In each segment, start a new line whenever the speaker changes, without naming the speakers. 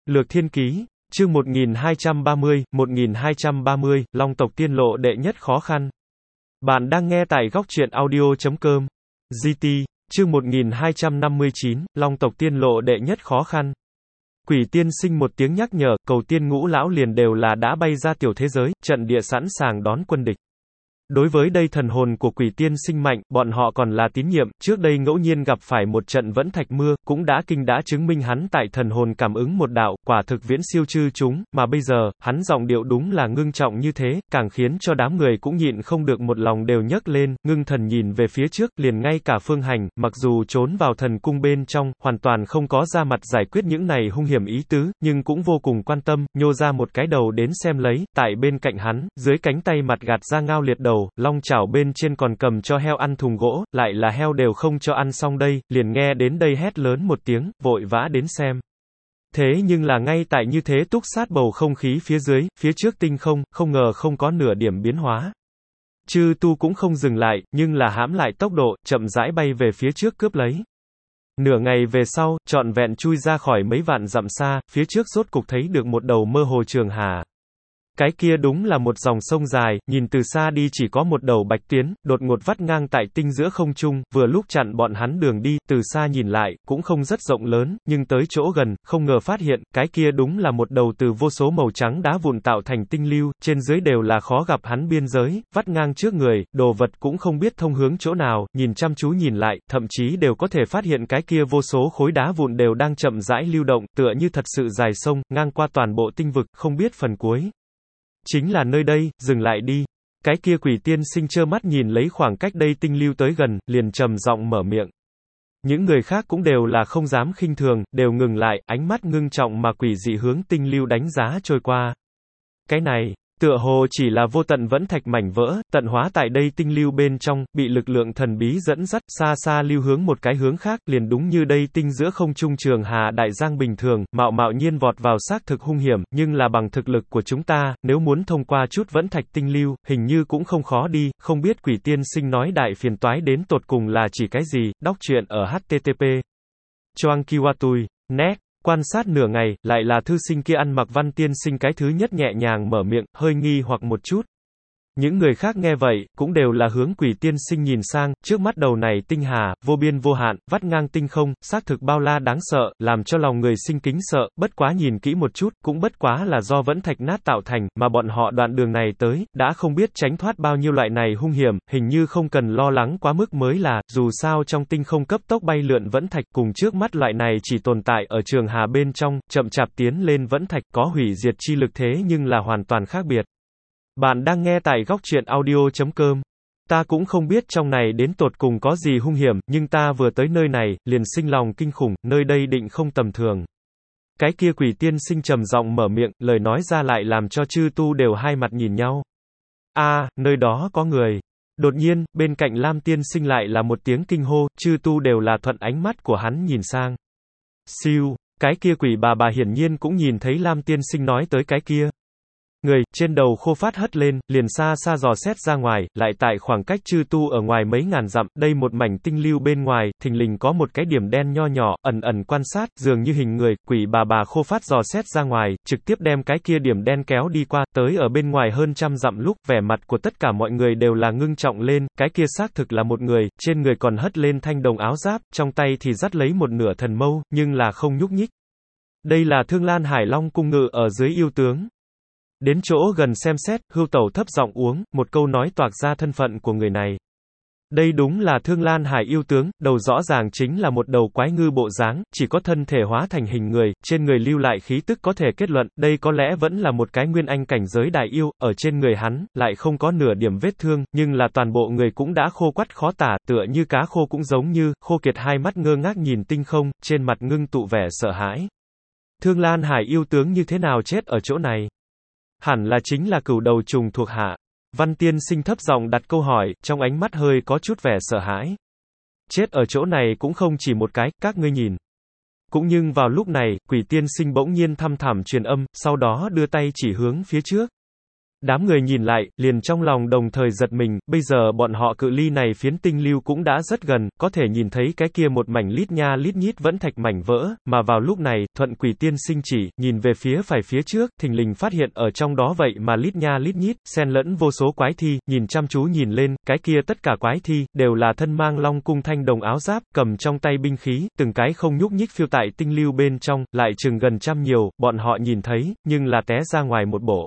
Lược Thiên Ký, chương 1230, Long tộc tiên lộ đệ nhất khó khăn. Bạn đang nghe tại góc truyện audio.com. GT, chương 1259, Long tộc tiên lộ đệ nhất khó khăn. Quỷ tiên sinh một tiếng nhắc nhở, Cầu Tiên Ngũ lão liền đều là đã bay ra tiểu thế giới, trận địa sẵn sàng đón quân địch. Đối với đây thần hồn của quỷ tiên sinh mạnh, bọn họ còn là tín nhiệm, trước đây ngẫu nhiên gặp phải một trận vẫn thạch mưa, cũng đã chứng minh hắn tại thần hồn cảm ứng một đạo, quả thực viễn siêu chư chúng, mà bây giờ, hắn giọng điệu đúng là ngưng trọng như thế, càng khiến cho đám người cũng nhịn không được một lòng đều nhấc lên, ngưng thần nhìn về phía trước, liền ngay cả Phương Hành, mặc dù trốn vào thần cung bên trong, hoàn toàn không có ra mặt giải quyết những này hung hiểm ý tứ, nhưng cũng vô cùng quan tâm, nhô ra một cái đầu đến xem lấy, tại bên cạnh hắn, dưới cánh tay mặt gạt ra ngao liệt đầu, long chảo bên trên còn cầm cho heo ăn thùng gỗ, lại là heo đều không cho ăn xong đây, liền nghe đến đây hét lớn một tiếng, vội vã đến xem. Thế nhưng là ngay tại như thế túc sát bầu không khí phía dưới, phía trước tinh không, không ngờ không có nửa điểm biến hóa. Chư tu cũng không dừng lại, nhưng là hãm lại tốc độ, chậm rãi bay về phía trước cướp lấy. Nửa ngày về sau, trọn vẹn chui ra khỏi mấy vạn dặm xa, phía trước rốt cục thấy được một đầu mơ hồ trường hà. Cái kia đúng là một dòng sông dài, nhìn từ xa đi chỉ có một đầu bạch tuyến, đột ngột vắt ngang tại tinh giữa không trung, vừa lúc chặn bọn hắn đường đi, từ xa nhìn lại, cũng không rất rộng lớn, nhưng tới chỗ gần, không ngờ phát hiện, cái kia đúng là một đầu từ vô số màu trắng đá vụn tạo thành tinh lưu, trên dưới đều là khó gặp hắn biên giới, vắt ngang trước người, đồ vật cũng không biết thông hướng chỗ nào, nhìn chăm chú nhìn lại, thậm chí đều có thể phát hiện cái kia vô số khối đá vụn đều đang chậm rãi lưu động, tựa như thật sự dài sông, ngang qua toàn bộ tinh vực, không biết phần cuối. Chính là nơi đây, dừng lại đi. Cái kia quỷ tiên sinh trơ mắt nhìn lấy khoảng cách đây tinh lưu tới gần, liền trầm giọng mở miệng. Những người khác cũng đều là không dám khinh thường, đều ngừng lại, ánh mắt ngưng trọng mà quỷ dị hướng tinh lưu đánh giá trôi qua. Cái này, tựa hồ chỉ là vô tận vẫn thạch mảnh vỡ, tận hóa tại đây tinh lưu bên trong, bị lực lượng thần bí dẫn dắt, xa xa lưu hướng một cái hướng khác, liền đúng như đây tinh giữa không trung trường hà đại giang bình thường, mạo mạo nhiên vọt vào xác thực hung hiểm, nhưng là bằng thực lực của chúng ta, nếu muốn thông qua chút vẫn thạch tinh lưu, hình như cũng không khó đi, không biết quỷ tiên sinh nói đại phiền toái đến tột cùng là chỉ cái gì, đọc truyện ở http. Choang Kiwatui, net. Quan sát nửa ngày, lại là thư sinh kia ăn mặc Văn tiên sinh cái thứ nhất nhẹ nhàng mở miệng, hơi nghi hoặc một chút. Những người khác nghe vậy, cũng đều là hướng quỷ tiên sinh nhìn sang, trước mắt đầu này tinh hà, vô biên vô hạn, vắt ngang tinh không, xác thực bao la đáng sợ, làm cho lòng người sinh kính sợ, bất quá nhìn kỹ một chút, cũng bất quá là do vẫn thạch nát tạo thành, mà bọn họ đoạn đường này tới, đã không biết tránh thoát bao nhiêu loại này hung hiểm, hình như không cần lo lắng quá mức mới là, dù sao trong tinh không cấp tốc bay lượn vẫn thạch cùng trước mắt loại này chỉ tồn tại ở trường hà bên trong, chậm chạp tiến lên vẫn thạch có hủy diệt chi lực thế nhưng là hoàn toàn khác biệt. Bạn đang nghe tại góc truyện audio.com. Ta cũng không biết trong này đến tột cùng có gì hung hiểm, nhưng ta vừa tới nơi này, liền sinh lòng kinh khủng, nơi đây định không tầm thường. Cái kia quỷ tiên sinh trầm giọng mở miệng, lời nói ra lại làm cho chư tu đều hai mặt nhìn nhau. Nơi đó có người. Đột nhiên, bên cạnh Lam tiên sinh lại là một tiếng kinh hô, chư tu đều là thuận ánh mắt của hắn nhìn sang. Siêu, cái kia quỷ bà hiển nhiên cũng nhìn thấy Lam tiên sinh nói tới cái kia. Người, trên đầu khô phát hất lên, liền xa xa dò xét ra ngoài, lại tại khoảng cách chư tu ở ngoài mấy ngàn dặm, đây một mảnh tinh lưu bên ngoài, thình lình có một cái điểm đen nho nhỏ, ẩn ẩn quan sát, dường như hình người, quỷ bà khô phát dò xét ra ngoài, trực tiếp đem cái kia điểm đen kéo đi qua, tới ở bên ngoài hơn trăm dặm lúc, vẻ mặt của tất cả mọi người đều là ngưng trọng lên, cái kia xác thực là một người, trên người còn hất lên thanh đồng áo giáp, trong tay thì dắt lấy một nửa thần mâu, nhưng là không nhúc nhích. Đây là Thương Lan Hải Long cung ngự ở dưới yêu tướng. Đến chỗ gần xem xét, Hưu Tẩu thấp giọng uống, một câu nói toạc ra thân phận của người này. Đây đúng là Thương Lan Hải yêu tướng, đầu rõ ràng chính là một đầu quái ngư bộ dáng, chỉ có thân thể hóa thành hình người, trên người lưu lại khí tức có thể kết luận, đây có lẽ vẫn là một cái nguyên anh cảnh giới đại yêu, ở trên người hắn, lại không có nửa điểm vết thương, nhưng là toàn bộ người cũng đã khô quắt khó tả, tựa như cá khô cũng giống như, khô kiệt hai mắt ngơ ngác nhìn tinh không, trên mặt ngưng tụ vẻ sợ hãi. Thương Lan Hải yêu tướng như thế nào chết ở chỗ này? Hẳn là chính là cửu đầu trùng thuộc hạ. Văn tiên sinh thấp giọng đặt câu hỏi, trong ánh mắt hơi có chút vẻ sợ hãi. Chết ở chỗ này cũng không chỉ một cái, các ngươi nhìn. Cũng nhưng vào lúc này, quỷ tiên sinh bỗng nhiên thăm thẳm truyền âm, sau đó đưa tay chỉ hướng phía trước. Đám người nhìn lại, liền trong lòng đồng thời giật mình, bây giờ bọn họ cự ly này phiến tinh lưu cũng đã rất gần, có thể nhìn thấy cái kia một mảnh lít nha lít nhít vẫn thạch mảnh vỡ, mà vào lúc này, Thuận Quỷ Tiên Sinh chỉ, nhìn về phía phải phía trước, thình lình phát hiện ở trong đó vậy mà lít nha lít nhít, xen lẫn vô số quái thi, nhìn chăm chú nhìn lên, cái kia tất cả quái thi, đều là thân mang long cung thanh đồng áo giáp, cầm trong tay binh khí, từng cái không nhúc nhích phiêu tại tinh lưu bên trong, lại chừng gần trăm nhiều, bọn họ nhìn thấy, nhưng là té ra ngoài một bộ.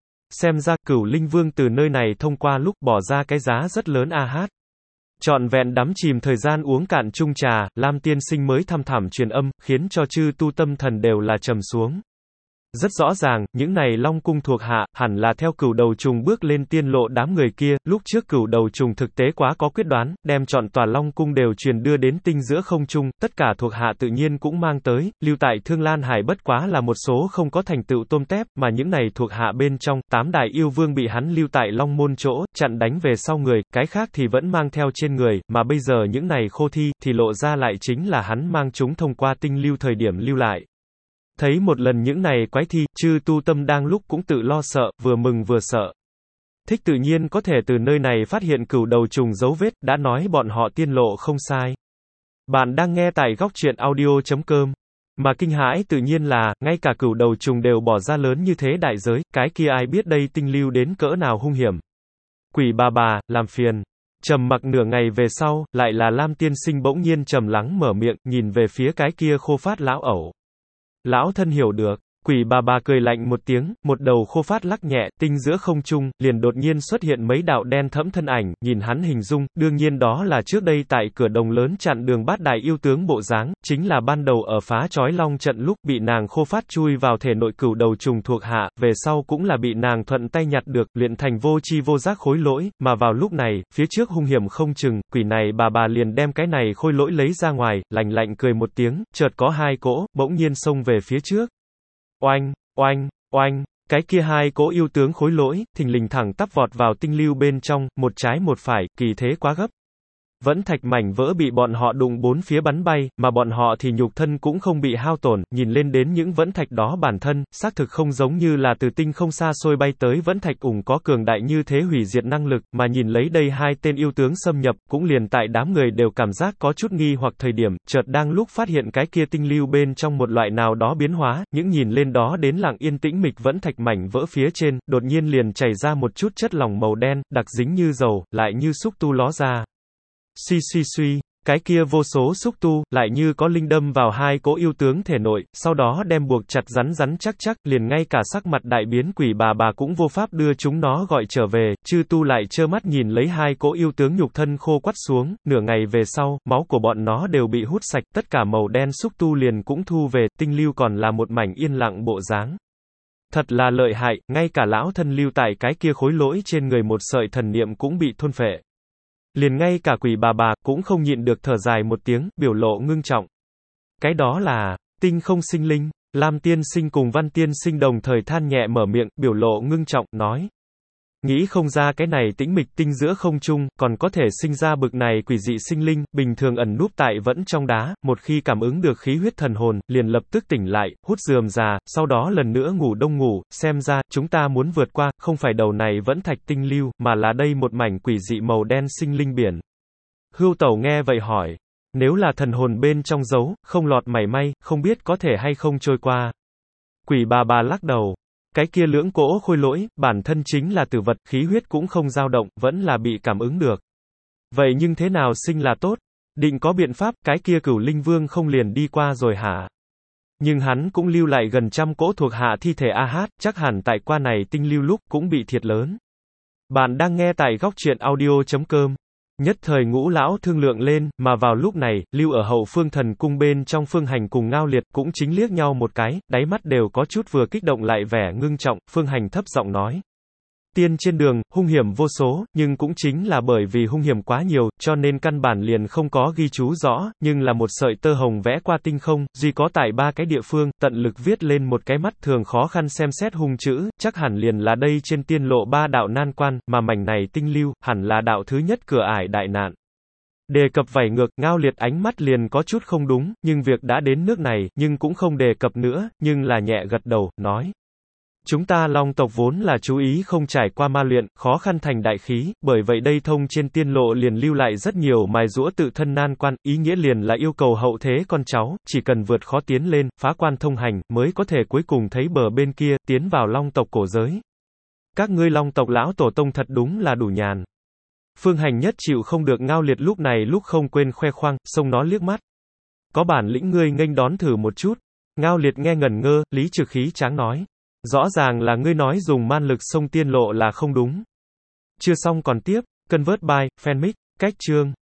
Xem ra, Cửu Linh Vương từ nơi này thông qua lúc bỏ ra cái giá rất lớn a hát. Trọn vẹn đắm chìm thời gian uống cạn chung trà, Lam Tiên Sinh mới thăm thẳm truyền âm, khiến cho chư tu tâm thần đều là trầm xuống. Rất rõ ràng, những này Long Cung thuộc hạ, hẳn là theo Cửu Đầu Trùng bước lên tiên lộ đám người kia, lúc trước Cửu Đầu Trùng thực tế quá có quyết đoán, đem trọn tòa Long Cung đều truyền đưa đến tinh giữa không trung, tất cả thuộc hạ tự nhiên cũng mang tới, lưu tại Thương Lan Hải bất quá là một số không có thành tựu tôm tép, mà những này thuộc hạ bên trong, 8 đại yêu vương bị hắn lưu tại Long Môn chỗ, chặn đánh về sau người, cái khác thì vẫn mang theo trên người, mà bây giờ những này khô thi, thì lộ ra lại chính là hắn mang chúng thông qua tinh lưu thời điểm lưu lại. Thấy một lần những này quái thi, chư tu tâm đang lúc cũng tự lo sợ, vừa mừng vừa sợ. Thích tự nhiên có thể từ nơi này phát hiện Cửu Đầu Trùng dấu vết, đã nói bọn họ tiên lộ không sai. Bạn đang nghe tại góc truyện audio.com. Mà kinh hãi tự nhiên là, ngay cả Cửu Đầu Trùng đều bỏ ra lớn như thế đại giới, cái kia ai biết đây tinh lưu đến cỡ nào hung hiểm. Quỷ bà, làm phiền. Trầm mặc nửa ngày về sau, lại là Lam Tiên Sinh bỗng nhiên trầm lắng mở miệng, nhìn về phía cái kia khô phát lão ẩu. Lão thân hiểu được. Quỷ bà cười lạnh một tiếng, một đầu khô phát lắc nhẹ, tinh giữa không trung, liền đột nhiên xuất hiện mấy đạo đen thẫm thân ảnh, nhìn hắn hình dung, đương nhiên đó là trước đây tại cửa đồng lớn chặn đường bát đại yêu tướng bộ dáng, chính là ban đầu ở phá chói long trận lúc bị nàng khô phát chui vào thể nội Cửu Đầu Trùng thuộc hạ, về sau cũng là bị nàng thuận tay nhặt được, luyện thành vô chi vô giác khối lỗi, mà vào lúc này, phía trước hung hiểm không chừng, quỷ này bà liền đem cái này khối lỗi lấy ra ngoài, lạnh lạnh cười một tiếng, chợt có hai cỗ, bỗng nhiên xông về phía trước. Oanh, cái kia hai cỗ yêu tướng khối lỗi, thình lình thẳng tắp vọt vào tinh lưu bên trong, một trái một phải, kỳ thế quá gấp. Vẫn thạch mảnh vỡ bị bọn họ đụng bốn phía bắn bay, mà bọn họ thì nhục thân cũng không bị hao tổn, nhìn lên đến những vẫn thạch đó bản thân, xác thực không giống như là từ tinh không xa xôi bay tới vẫn thạch ủng có cường đại như thế hủy diệt năng lực, mà nhìn lấy đây hai tên yêu tướng xâm nhập, cũng liền tại đám người đều cảm giác có chút nghi hoặc thời điểm, chợt đang lúc phát hiện cái kia tinh lưu bên trong một loại nào đó biến hóa, những nhìn lên đó đến lặng yên tĩnh mịch vẫn thạch mảnh vỡ phía trên, đột nhiên liền chảy ra một chút chất lỏng màu đen, đặc dính như dầu, lại như xúc tu ló ra. Suy, cái kia vô số xúc tu, lại như có linh đâm vào hai cỗ yêu tướng thể nội, sau đó đem buộc chặt rắn chắc, liền ngay cả sắc mặt đại biến quỷ bà cũng vô pháp đưa chúng nó gọi trở về, chư tu lại trơ mắt nhìn lấy hai cỗ yêu tướng nhục thân khô quắt xuống, nửa ngày về sau, máu của bọn nó đều bị hút sạch, tất cả màu đen xúc tu liền cũng thu về, tinh lưu còn là một mảnh yên lặng bộ dáng. Thật là lợi hại, ngay cả lão thân lưu tại cái kia khối lỗi trên người một sợi thần niệm cũng bị thôn phệ. Liền ngay cả quỷ bà cũng không nhịn được thở dài một tiếng, biểu lộ ngưng trọng. Cái đó là, tinh không sinh linh. Lam Tiên Sinh cùng Văn Tiên Sinh đồng thời than nhẹ mở miệng, biểu lộ ngưng trọng, nói. Nghĩ không ra cái này tĩnh mịch tinh giữa không trung, còn có thể sinh ra bực này quỷ dị sinh linh, bình thường ẩn núp tại vẫn trong đá, một khi cảm ứng được khí huyết thần hồn, liền lập tức tỉnh lại, hút rườm rà, sau đó lần nữa ngủ đông ngủ, xem ra, chúng ta muốn vượt qua, không phải đầu này vẫn thạch tinh lưu, mà là đây một mảnh quỷ dị màu đen sinh linh biển. Hưu Tẩu nghe vậy hỏi, nếu là thần hồn bên trong dấu, không lọt mảy may, không biết có thể hay không trôi qua. Quỷ bà lắc đầu. Cái kia lưỡng cỗ khôi lỗi, bản thân chính là tử vật, khí huyết cũng không dao động, vẫn là bị cảm ứng được. Vậy nhưng thế nào sinh là tốt? Định có biện pháp, cái kia Cửu Linh Vương không liền đi qua rồi hả? Nhưng hắn cũng lưu lại gần trăm cỗ thuộc hạ thi thể chắc hẳn tại qua này tinh lưu lúc cũng bị thiệt lớn. Bạn đang nghe tại góc truyện audio.com. Nhất thời Ngũ lão thương lượng lên, mà vào lúc này, lưu ở hậu phương thần cung bên trong Phương Hành cùng Ngao Liệt cũng chính liếc nhau một cái, đáy mắt đều có chút vừa kích động lại vẻ ngưng trọng, Phương Hành thấp giọng nói. Tiên trên đường, hung hiểm vô số, nhưng cũng chính là bởi vì hung hiểm quá nhiều, cho nên căn bản liền không có ghi chú rõ, nhưng là một sợi tơ hồng vẽ qua tinh không, duy có tại 3 cái địa phương, tận lực viết lên một cái mắt thường khó khăn xem xét hung chữ, chắc hẳn liền là đây trên tiên lộ 3 đạo nan quan, mà mảnh này tinh lưu, hẳn là đạo thứ nhất cửa ải đại nạn. Đề cập vảy ngược, Ngao Liệt ánh mắt liền có chút không đúng, nhưng việc đã đến nước này, nhưng cũng không đề cập nữa, nhưng là nhẹ gật đầu, nói. Chúng ta Long tộc vốn là chú ý không trải qua ma luyện, khó khăn thành đại khí, bởi vậy đây thông trên tiên lộ liền lưu lại rất nhiều mài giũa tự thân nan quan, ý nghĩa liền là yêu cầu hậu thế con cháu, chỉ cần vượt khó tiến lên, phá quan thông hành, mới có thể cuối cùng thấy bờ bên kia, tiến vào Long tộc cổ giới. Các ngươi Long tộc lão tổ tông thật đúng là đủ nhàn. Phương Hành Nhất chịu không được Ngao Liệt lúc này lúc không quên khoe khoang, xông nó liếc mắt. Có bản lĩnh ngươi nghênh đón thử một chút. Ngao Liệt nghe ngẩn ngơ, Lý Trực khí tráng nói. Rõ ràng là ngươi nói dùng man lực xông tiên lộ là không đúng. Chưa xong còn tiếp, Convert by, Fanmic, cách chương.